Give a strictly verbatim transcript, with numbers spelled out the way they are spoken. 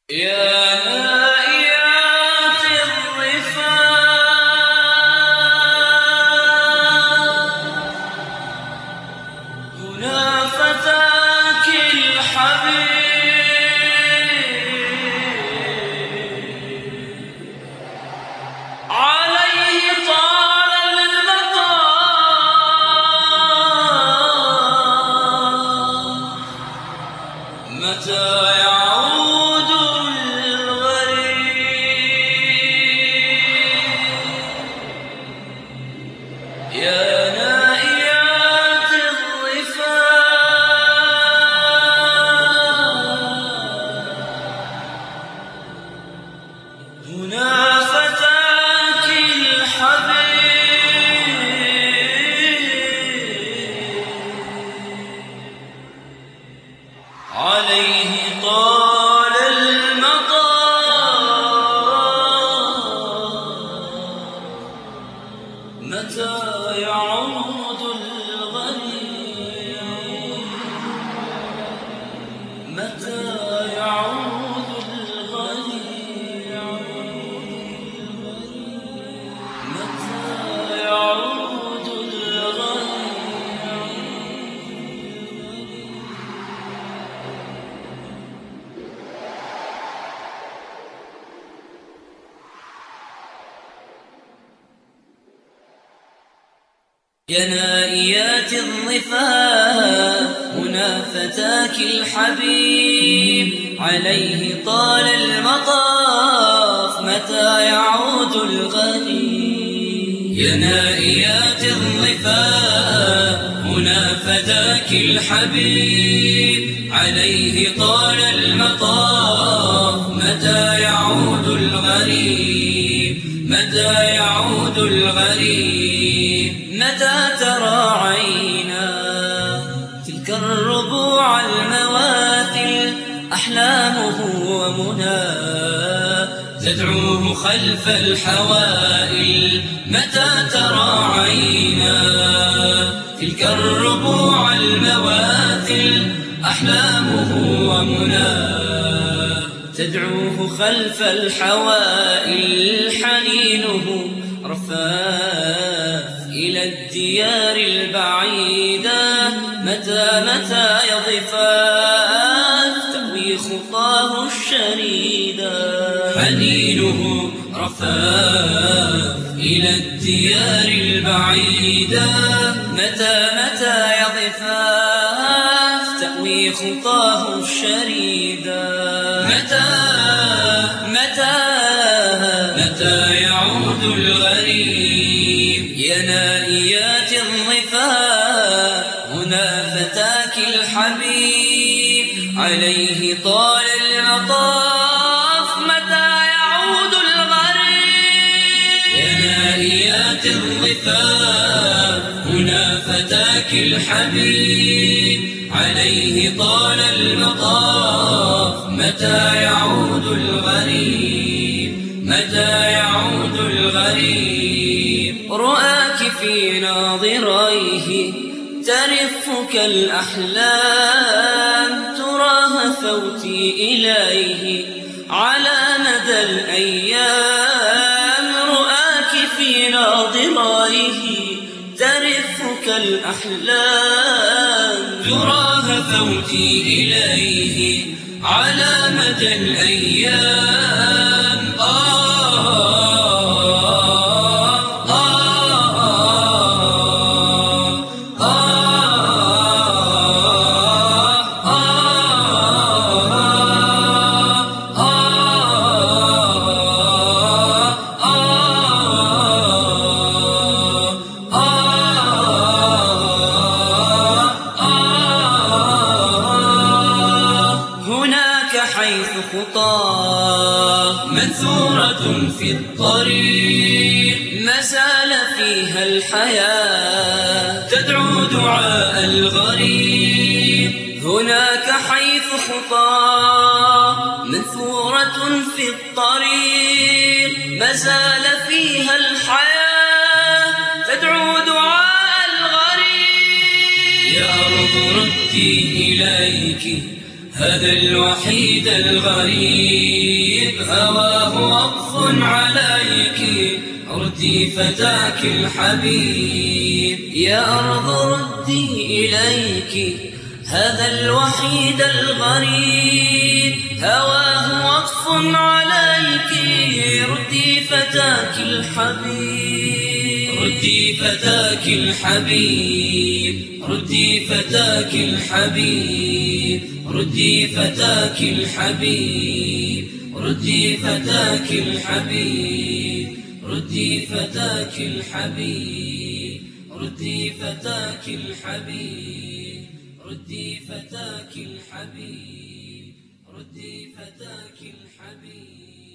يا نائيات الرفاق هنا فتاك الحبيب عليه طال المطاف متى يعود الغريب يا نائيات الرفاق هنا فتاك الحبيب عليه طال المطاف متى يعود الغريب متى يعود الغريب متى يعود الغريب يا نائيات الضفاف هنا فتاك الحبيب عليه طال المطاف متى يعود الغريب يا نائيات الضفاف هنا فتاك الحبيب عليه طال المطاف متى يعود الغريب متى يعود الغريب متى ترى عينا تلك الربوع المواثل أحلامه ومناه تدعوه خلف الحوائل متى ترى عينا تلك الربوع المواثل أحلامه ومناه تدعوه خلف الحوائل حنينه رفاف إلى الديار البعيدة متى متى يضفاف تأوي خطاه الشريدة حنينه رفاف إلى الديار البعيدة متى متى يضفاف تأوي خطاه الشريدة متى متى متى يعود الغريب يا نائيات الضفاف هنا فتاك الحبيب عليه طال المطاف متى يعود الغريب يا نائيات الضفاف هنا فتاك الحبيب عليه طال المطاف متى يعود الغريب متى يعود الغريب رؤاك في ناظريه ترفك الأحلام تراها فوتي إليه على مدى الأيام رؤاك في ناظريه ترفك الأحلام تراها فوتي إليه على مدى الأيام آه حيث خطاه منثورة في الطريق ما زال فيها الحياة تدعو دعاء الغريب هناك حيث خطاه منثورة في الطريق ما زال فيها الحياة تدعو دعاء الغريب يا أرض ردي إليك هذا الوحيد الغريب هواه وقف عليك، ردي فتاك الحبيب. يا أرض ردي إليك هذا الوحيد الغريب هواه وقف عليك، ردي فتاك الحبيب. ردي فتاك الحبيب، ردي فتاك الحبيب، ردي فتاك الحبيب، ردي فتاك الحبيب، ردي فتاك الحبيب، ردي فتاك الحبيب، ردي فتاك الحبيب، ردي فتاك الحبيب.